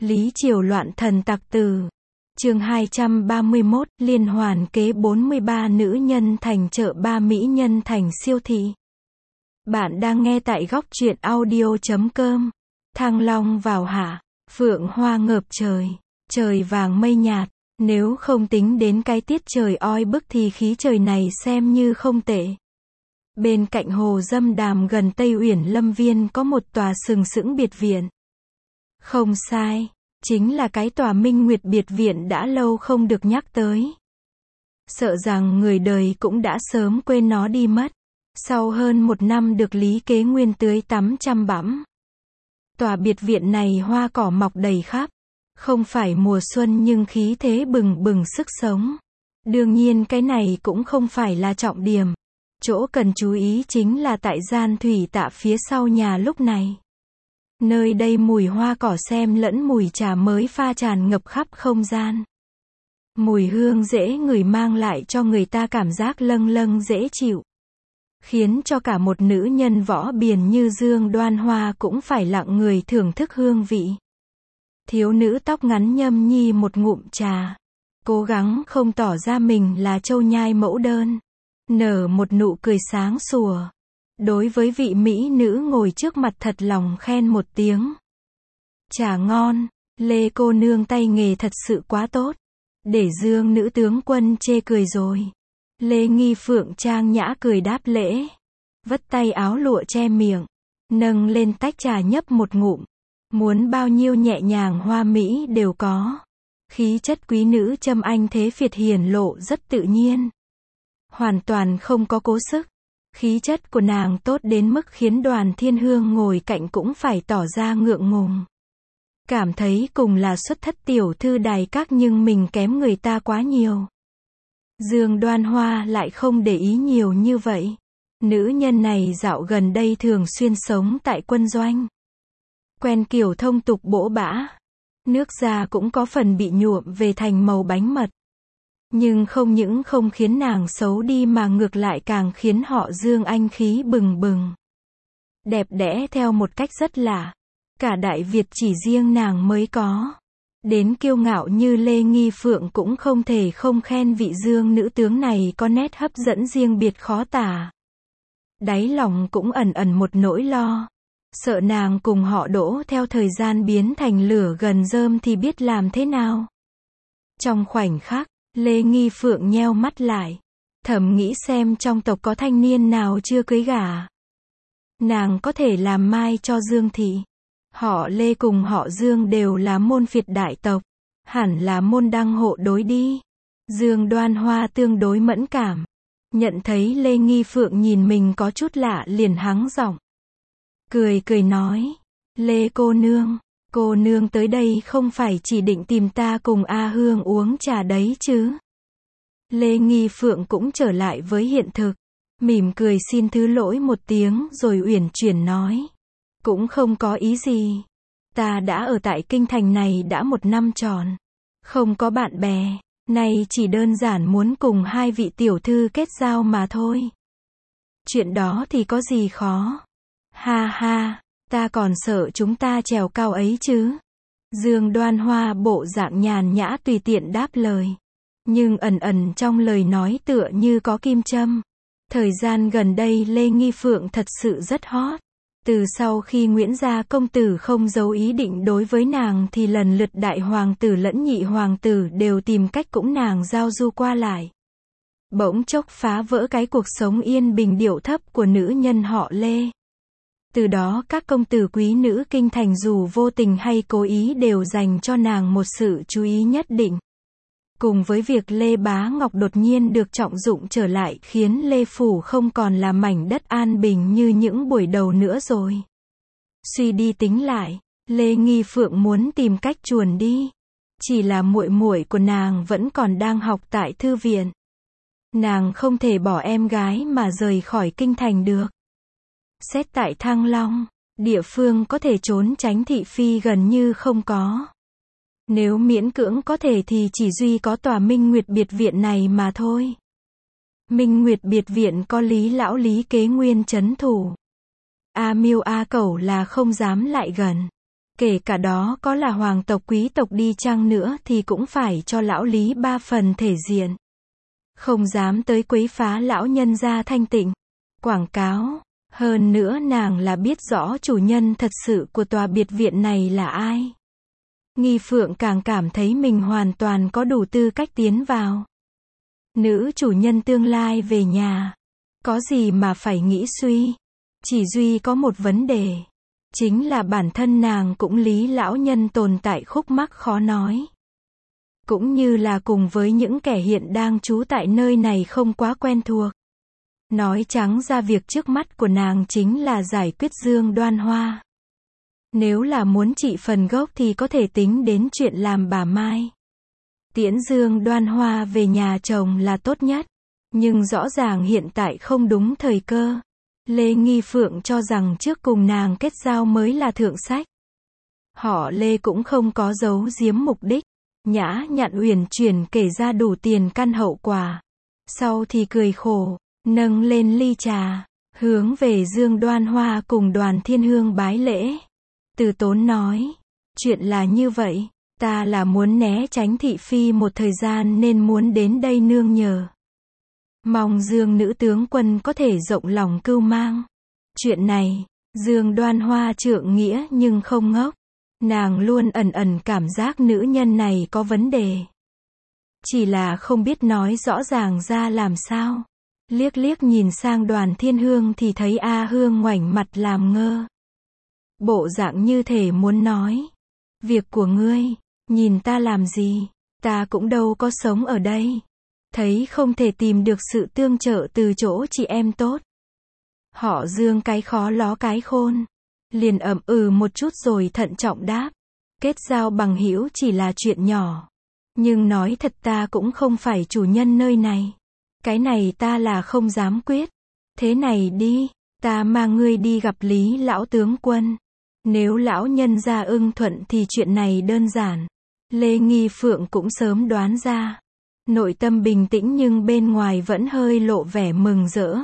Lý Triều loạn thần tặc tử. Chương 231, liên hoàn kế 43 nữ nhân thành chợ ba mỹ nhân thành siêu thị. Bạn đang nghe tại góc truyện audio.com. Thăng long vào hạ, phượng hoa ngợp trời, trời vàng mây nhạt. Nếu không tính đến cái tiết trời oi bức thì khí trời này xem như không tệ. Bên cạnh hồ Dâm Đàm gần Tây Uyển Lâm Viên có một tòa sừng sững biệt viện. Không sai, chính là cái tòa Minh Nguyệt biệt viện đã lâu không được nhắc tới. Sợ rằng người đời cũng đã sớm quên nó đi mất. Sau hơn 1 năm được Lý Kế Nguyên tưới tắm chăm bẵm. Tòa biệt viện này hoa cỏ mọc đầy khắp. Không phải mùa xuân nhưng khí thế bừng bừng sức sống. Đương nhiên cái này cũng không phải là trọng điểm. Chỗ cần chú ý chính là tại gian thủy tạ phía sau nhà lúc này. Nơi đây mùi hoa cỏ xem lẫn mùi trà mới pha tràn ngập khắp không gian. Mùi hương dễ ngửi mang lại cho người ta cảm giác lâng lâng dễ chịu. Khiến cho cả một nữ nhân võ biền như Dương Đoan Hoa cũng phải lặng người thưởng thức hương vị. Thiếu nữ tóc ngắn nhâm nhi một ngụm trà. Cố gắng không tỏ ra mình là châu nhai mẫu đơn. Nở một nụ cười sáng sủa. Đối với vị mỹ nữ ngồi trước mặt thật lòng khen một tiếng. Trà ngon, Lê cô nương tay nghề thật sự quá tốt. Để Dương nữ tướng quân chê cười rồi. Lê Nghi Phượng trang nhã cười đáp lễ. Vất tay áo lụa che miệng. Nâng lên tách trà nhấp một ngụm. Muốn bao nhiêu nhẹ nhàng hoa mỹ đều có. Khí chất quý nữ châm anh thế Việt hiển lộ rất tự nhiên. Hoàn toàn không có cố sức. Khí chất của nàng tốt đến mức khiến Đoàn Thiên Hương ngồi cạnh cũng phải tỏ ra ngượng ngùng. Cảm thấy cùng là xuất thất tiểu thư đài các nhưng mình kém người ta quá nhiều. Dương Đoan Hoa lại không để ý nhiều như vậy. Nữ nhân này dạo gần đây thường xuyên sống tại quân doanh. Quen kiểu thông tục bỗ bã. Nước da cũng có phần bị nhuộm về thành màu bánh mật. Nhưng không những không khiến nàng xấu đi mà ngược lại càng khiến họ Dương anh khí bừng bừng. Đẹp đẽ theo một cách rất lạ. Cả Đại Việt chỉ riêng nàng mới có. Đến kiêu ngạo như Lê Nghi Phượng cũng không thể không khen vị Dương nữ tướng này có nét hấp dẫn riêng biệt khó tả. Đáy lòng cũng ẩn ẩn một nỗi lo. Sợ nàng cùng họ Đỗ theo thời gian biến thành lửa gần rơm thì biết làm thế nào. Trong khoảnh khắc, Lê Nghi Phượng nheo mắt lại. Thầm nghĩ xem trong tộc có thanh niên nào chưa cưới gả. Nàng có thể làm mai cho Dương thị. Họ Lê cùng họ Dương đều là môn phiệt đại tộc. Hẳn là môn đăng hộ đối đi. Dương Đoan Hoa tương đối mẫn cảm. Nhận thấy Lê Nghi Phượng nhìn mình có chút lạ liền hắng giọng. Cười cười nói. Lê cô nương tới đây không phải chỉ định tìm ta cùng A Hương uống trà đấy chứ. Lê Nghi Phượng cũng trở lại với hiện thực. Mỉm cười xin thứ lỗi một tiếng rồi uyển chuyển nói. Cũng không có ý gì. Ta đã ở tại kinh thành này đã 1 năm tròn. Không có bạn bè. Nay chỉ đơn giản muốn cùng 2 vị tiểu thư kết giao mà thôi. Chuyện đó thì có gì khó. Ha ha, ta còn sợ chúng ta trèo cao ấy chứ. Dương Đoan Hoa bộ dạng nhàn nhã tùy tiện đáp lời. Nhưng ẩn ẩn trong lời nói tựa như có kim châm. Thời gian gần đây Lê Nghi Phượng thật sự rất hot. Từ sau khi Nguyễn gia công tử không giấu ý định đối với nàng thì lần lượt đại hoàng tử lẫn nhị hoàng tử đều tìm cách cũng nàng giao du qua lại. Bỗng chốc phá vỡ cái cuộc sống yên bình điệu thấp của nữ nhân họ Lê. Từ đó các công tử quý nữ kinh thành dù vô tình hay cố ý đều dành cho nàng một sự chú ý nhất định. Cùng với việc Lê Bá Ngọc đột nhiên được trọng dụng trở lại khiến Lê Phủ không còn là mảnh đất an bình như những buổi đầu nữa rồi. Suy đi tính lại, Lê Nghi Phượng muốn tìm cách chuồn đi. Chỉ là muội muội của nàng vẫn còn đang học tại thư viện. Nàng không thể bỏ em gái mà rời khỏi kinh thành được. Xét tại Thăng Long, địa phương có thể trốn tránh thị phi gần như không có. Nếu miễn cưỡng có thể thì chỉ duy có tòa Minh Nguyệt biệt viện này mà thôi. Minh Nguyệt biệt viện có Lý lão Lý Kế Nguyên trấn thủ. A Miêu A Cẩu là không dám lại gần. Kể cả đó có là hoàng tộc quý tộc đi chăng nữa thì cũng phải cho lão Lý 3 phần thể diện. Không dám tới quấy phá lão nhân gia thanh tịnh. Quảng cáo. Hơn nữa nàng là biết rõ chủ nhân thật sự của tòa biệt viện này là ai. Nghi Phượng càng cảm thấy mình hoàn toàn có đủ tư cách tiến vào. Nữ chủ nhân tương lai về nhà. Có gì mà phải nghĩ suy. Chỉ duy có một vấn đề. Chính là bản thân nàng cũng Lý lão nhân tồn tại khúc mắc khó nói. Cũng như là cùng với những kẻ hiện đang trú tại nơi này không quá quen thuộc. Nói trắng ra việc trước mắt của nàng chính là giải quyết Dương Đoan Hoa. Nếu là muốn trị phần gốc thì có thể tính đến chuyện làm bà Mai. Tiễn Dương Đoan Hoa về nhà chồng là tốt nhất. Nhưng rõ ràng hiện tại không đúng thời cơ. Lê Nghi Phượng cho rằng trước cùng nàng kết giao mới là thượng sách. Họ Lê cũng không có giấu giếm mục đích. Nhã nhặn uyển chuyển kể ra đủ tiền căn hậu quả. Sau thì cười khổ, nâng lên ly trà, hướng về Dương Đoan Hoa cùng Đoàn Thiên Hương bái lễ. Từ Tốn nói, chuyện là như vậy, ta là muốn né tránh thị phi một thời gian nên muốn đến đây nương nhờ. Mong Dương nữ tướng quân có thể rộng lòng cưu mang. Chuyện này, Dương Đoan Hoa trượng nghĩa nhưng không ngốc. Nàng luôn ẩn ẩn cảm giác nữ nhân này có vấn đề. Chỉ là không biết nói rõ ràng ra làm sao. Liếc liếc nhìn sang Đoàn Thiên Hương thì thấy A Hương ngoảnh mặt làm ngơ. Bộ dạng như thể muốn nói. Việc của ngươi, nhìn ta làm gì, ta cũng đâu có sống ở đây. Thấy không thể tìm được sự tương trợ từ chỗ chị em tốt. Họ Dương cái khó ló cái khôn. Liền ậm ừ một chút rồi thận trọng đáp. Kết giao bằng hữu chỉ là chuyện nhỏ. Nhưng nói thật ta cũng không phải chủ nhân nơi này. Cái này ta là không dám quyết. Thế này đi, ta mang ngươi đi gặp Lý lão tướng quân. Nếu lão nhân gia ưng thuận thì chuyện này đơn giản. Lê Nghi Phượng cũng sớm đoán ra. Nội tâm bình tĩnh nhưng bên ngoài vẫn hơi lộ vẻ mừng rỡ.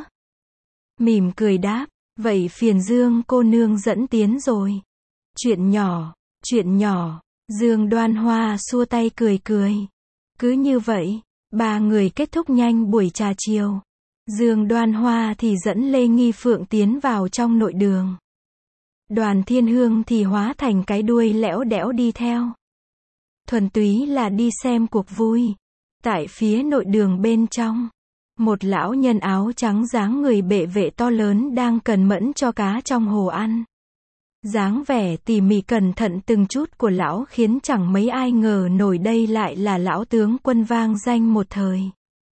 Mỉm cười đáp, vậy phiền Dương cô nương dẫn tiến rồi. Chuyện nhỏ, Dương Đoan Hoa xua tay cười cười. Cứ như vậy, ba người kết thúc nhanh buổi trà chiều. Dương Đoan Hoa thì dẫn Lê Nghi Phượng tiến vào trong nội đường. Đoàn Thiên Hương thì hóa thành cái đuôi lẽo đẽo đi theo. Thuần túy là đi xem cuộc vui. Tại phía nội đường bên trong, một lão nhân áo trắng dáng người bệ vệ to lớn đang cần mẫn cho cá trong hồ ăn. Dáng vẻ tỉ mỉ cẩn thận từng chút của lão khiến chẳng mấy ai ngờ nổi đây lại là lão tướng quân vang danh một thời.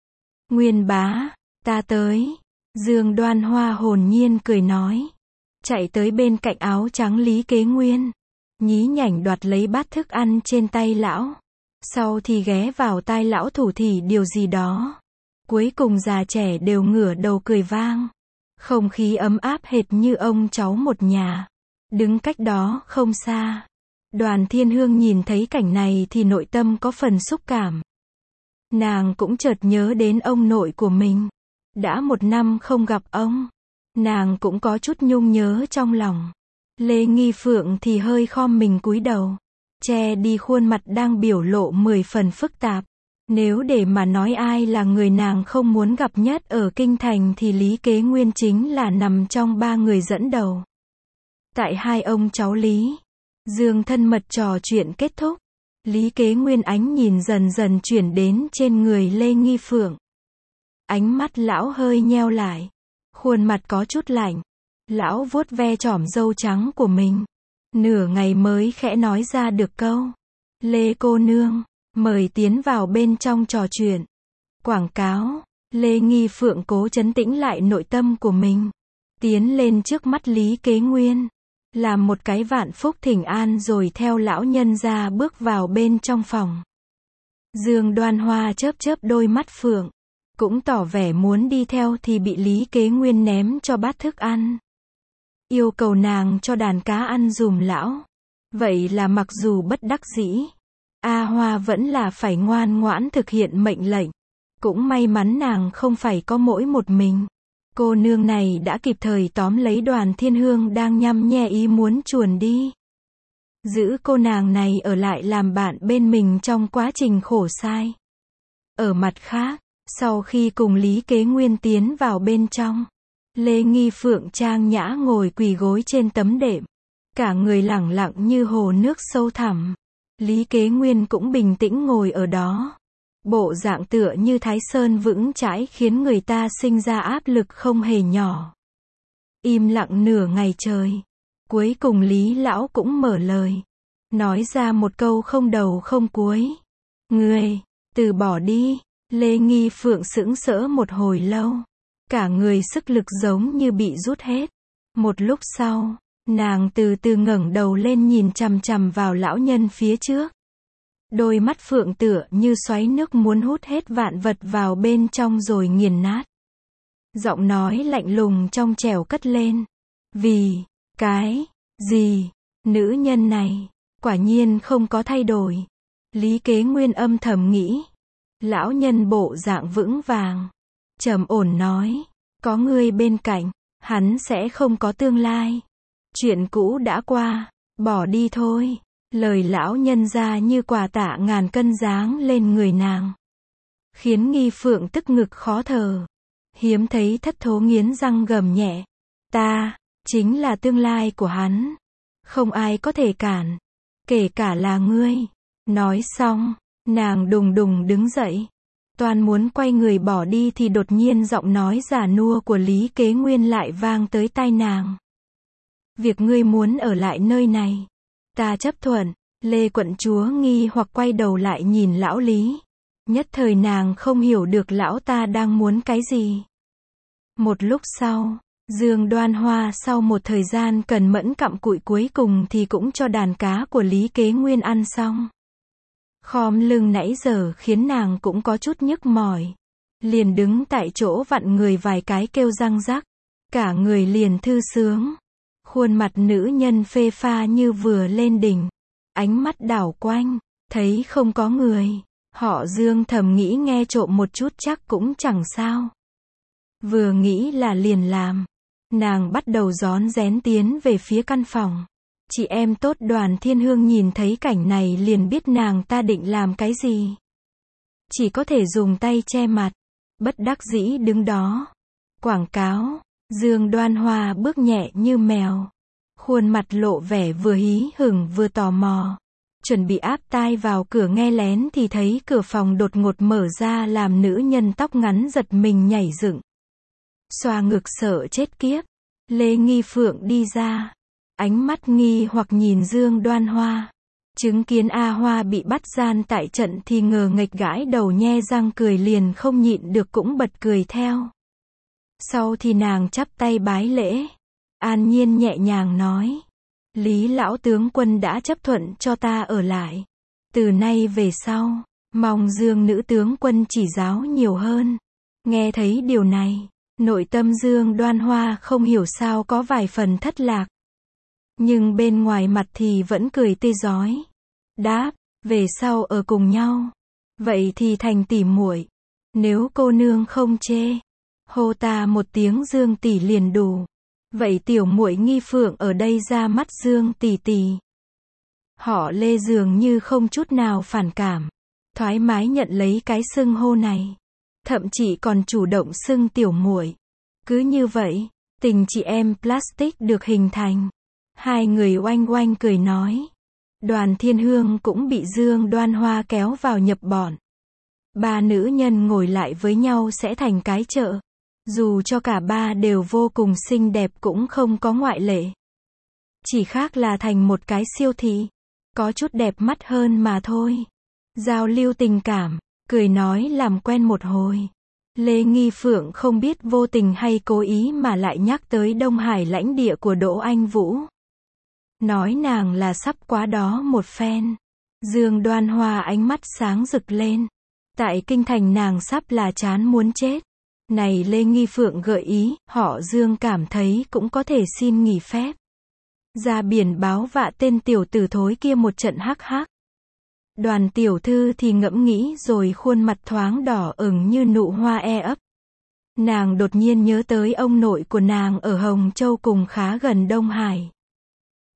Nguyên bá, ta tới. Dương Đoan Hoa hồn nhiên cười nói. Chạy tới bên cạnh áo trắng Lý Kế Nguyên. Nhí nhảnh đoạt lấy bát thức ăn trên tay lão. Sau thì ghé vào tai lão thủ thỉ điều gì đó. Cuối cùng già trẻ đều ngửa đầu cười vang. Không khí ấm áp hệt như ông cháu một nhà. Đứng cách đó không xa. Đoàn Thiên Hương nhìn thấy cảnh này thì nội tâm có phần xúc cảm. Nàng cũng chợt nhớ đến ông nội của mình. Đã 1 năm không gặp ông. Nàng cũng có chút nhung nhớ trong lòng. Lê Nghi Phượng thì hơi khom mình cúi đầu. Che đi khuôn mặt đang biểu lộ 10 phần phức tạp. Nếu để mà nói ai là người nàng không muốn gặp nhất ở kinh thành thì Lý Kế Nguyên chính là nằm trong 3 người dẫn đầu. Tại hai ông cháu Lý, Dương thân mật trò chuyện kết thúc. Lý Kế Nguyên ánh nhìn dần dần chuyển đến trên người Lê Nghi Phượng. Ánh mắt lão hơi nheo lại. Khuôn mặt có chút lạnh. Lão vuốt ve chỏm râu trắng của mình. Nửa ngày mới khẽ nói ra được câu. Lê cô nương, mời tiến vào bên trong trò chuyện. Quảng cáo. Lê Nghi Phượng cố trấn tĩnh lại nội tâm của mình. Tiến lên trước mắt Lý Kế Nguyên. Làm một cái vạn phúc thỉnh an rồi theo lão nhân ra bước vào bên trong phòng. Dương Đoan Hoa chớp chớp đôi mắt phượng. Cũng tỏ vẻ muốn đi theo thì bị Lý Kế Nguyên ném cho bát thức ăn. Yêu cầu nàng cho đàn cá ăn dùm lão. Vậy là mặc dù bất đắc dĩ, A Hoa vẫn là phải ngoan ngoãn thực hiện mệnh lệnh. Cũng may mắn nàng không phải có mỗi một mình. Cô nương này đã kịp thời tóm lấy Đoàn Thiên Hương đang nhăm nhe ý muốn chuồn đi. giữ cô nàng này ở lại làm bạn bên mình trong quá trình khổ sai. Ở mặt khác, sau khi cùng Lý Kế Nguyên tiến vào bên trong, Lê Nghi Phượng trang nhã ngồi quỳ gối trên tấm đệm, cả người lẳng lặng như hồ nước sâu thẳm. Lý Kế Nguyên cũng bình tĩnh ngồi ở đó. Bộ dạng tựa như Thái Sơn vững chãi khiến người ta sinh ra áp lực không hề nhỏ. Im lặng nửa ngày trời. Cuối cùng Lý Lão cũng mở lời. Nói ra một câu không đầu không cuối. Ngươi, từ bỏ đi. Lê Nghi Phượng sững sỡ một hồi lâu. Cả người sức lực giống như bị rút hết. Một lúc sau, nàng từ từ ngẩng đầu lên nhìn chằm chằm vào lão nhân phía trước. Đôi mắt phượng tựa như xoáy nước muốn hút hết vạn vật vào bên trong rồi nghiền nát. Giọng nói lạnh lùng trong trẻo cất lên. Vì cái gì? Nữ nhân này quả nhiên không có thay đổi. Lý Kế Nguyên âm thầm nghĩ. Lão nhân bộ dạng vững vàng, trầm ổn nói, có ngươi bên cạnh, hắn sẽ không có tương lai. Chuyện cũ đã qua, bỏ đi thôi. Lời lão nhân ra như quả tạ ngàn cân giáng lên người nàng, khiến Nghi Phượng tức ngực khó thở. Hiếm thấy thất thố nghiến răng gầm nhẹ. Ta, chính là tương lai của hắn. Không ai có thể cản. Kể cả là ngươi. Nói xong, nàng đùng đùng đứng dậy. Toan muốn quay người bỏ đi thì đột nhiên giọng nói già nua của Lý Kế Nguyên lại vang tới tai nàng. Việc ngươi muốn ở lại nơi này, ta chấp thuận. Lê quận chúa nghi hoặc quay đầu lại nhìn lão Lý. Nhất thời nàng không hiểu được lão ta đang muốn cái gì. Một lúc sau, Dương Đoan Hoa sau một thời gian cần mẫn cặm cụi cuối cùng thì cũng cho đàn cá của Lý Kế Nguyên ăn xong. Khom lưng nãy giờ khiến nàng cũng có chút nhức mỏi. Liền đứng tại chỗ vặn người vài cái kêu răng rắc. Cả người liền thư sướng. Khuôn mặt nữ nhân phê pha như vừa lên đỉnh. Ánh mắt đảo quanh, thấy không có người. Họ Dương thầm nghĩ nghe trộm một chút chắc cũng chẳng sao. Vừa nghĩ là liền làm. Nàng bắt đầu rón rén tiến về phía căn phòng. Chị em tốt Đoàn Thiên Hương nhìn thấy cảnh này liền biết nàng ta định làm cái gì. Chỉ có thể dùng tay che mặt. Bất đắc dĩ đứng đó. Quảng cáo. Dương Đoan Hoa bước nhẹ như mèo. Khuôn mặt lộ vẻ vừa hí hửng vừa tò mò. Chuẩn bị áp tai vào cửa nghe lén thì thấy cửa phòng đột ngột mở ra làm nữ nhân tóc ngắn giật mình nhảy dựng. Xoa ngực sợ chết kiếp. Lê Nghi Phượng đi ra. Ánh mắt nghi hoặc nhìn Dương Đoan Hoa. Chứng kiến A Hoa bị bắt gian tại trận thì ngờ nghệch gãi đầu nhe răng cười liền không nhịn được cũng bật cười theo. Sau thì nàng chắp tay bái lễ. An nhiên nhẹ nhàng nói. Lý lão tướng quân đã chấp thuận cho ta ở lại. Từ nay về sau, mong Dương nữ tướng quân chỉ giáo nhiều hơn. Nghe thấy điều này, nội tâm Dương Đoan Hoa không hiểu sao có vài phần thất lạc. Nhưng bên ngoài mặt thì vẫn cười tươi rói. Đáp, về sau ở cùng nhau. Vậy thì thành tỉ muội. Nếu cô nương không chê, hô ta một tiếng Dương tỷ liền đủ. Vậy tiểu muội Nghi Phượng ở đây ra mắt Dương tỷ tỷ. Họ Lê dường như không chút nào phản cảm. Thoải mái nhận lấy cái xưng hô này. Thậm chí còn chủ động xưng tiểu muội. Cứ như vậy, tình chị em plastic được hình thành. Hai người oanh oanh cười nói. Đoàn Thiên Hương cũng bị Dương Đoan Hoa kéo vào nhập bọn. Ba nữ nhân ngồi lại với nhau sẽ thành cái chợ. Dù cho cả ba đều vô cùng xinh đẹp cũng không có ngoại lệ. Chỉ khác là thành một cái siêu thị. Có chút đẹp mắt hơn mà thôi. Giao lưu tình cảm, cười nói làm quen một hồi. Lê Nghi Phượng không biết vô tình hay cố ý mà lại nhắc tới Đông Hải lãnh địa của Đỗ Anh Vũ. Nói nàng là sắp quá đó một phen. Dương Đoan Hoa ánh mắt sáng rực lên. Tại kinh thành nàng sắp là chán muốn chết. Này Lê Nghi Phượng gợi ý, họ Dương cảm thấy cũng có thể xin nghỉ phép. Ra biển báo vạ tên tiểu tử thối kia một trận hắc hắc. Đoàn tiểu thư thì ngẫm nghĩ rồi khuôn mặt thoáng đỏ ửng như nụ hoa e ấp. Nàng đột nhiên nhớ tới ông nội của nàng ở Hồng Châu cùng khá gần Đông Hải.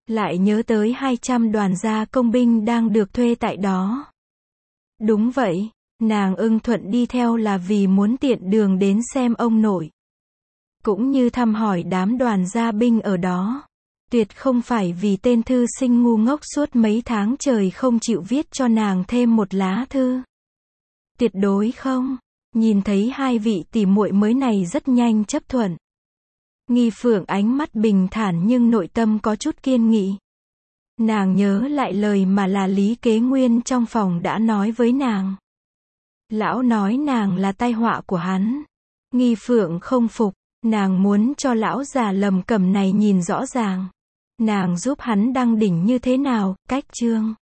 Lại nhớ tới 200 đoàn gia công binh đang được thuê tại đó. Đúng vậy, nàng ưng thuận đi theo là vì muốn tiện đường đến xem ông nội. Cũng như thăm hỏi đám đoàn gia binh ở đó. Tuyệt không phải vì tên thư sinh ngu ngốc suốt mấy tháng trời không chịu viết cho nàng thêm một lá thư. Tuyệt đối không. Nhìn thấy hai vị tỷ muội mới này rất nhanh chấp thuận. Nghi Phượng ánh mắt bình thản nhưng nội tâm có chút kiên nghị. Nàng nhớ lại lời mà là Lý Kế Nguyên trong phòng đã nói với nàng. Lão nói nàng là tai họa của hắn. Nghi Phượng không phục, nàng muốn cho lão già Lầm Cẩm này nhìn rõ ràng. Nàng giúp hắn đăng đỉnh như thế nào, cách chương.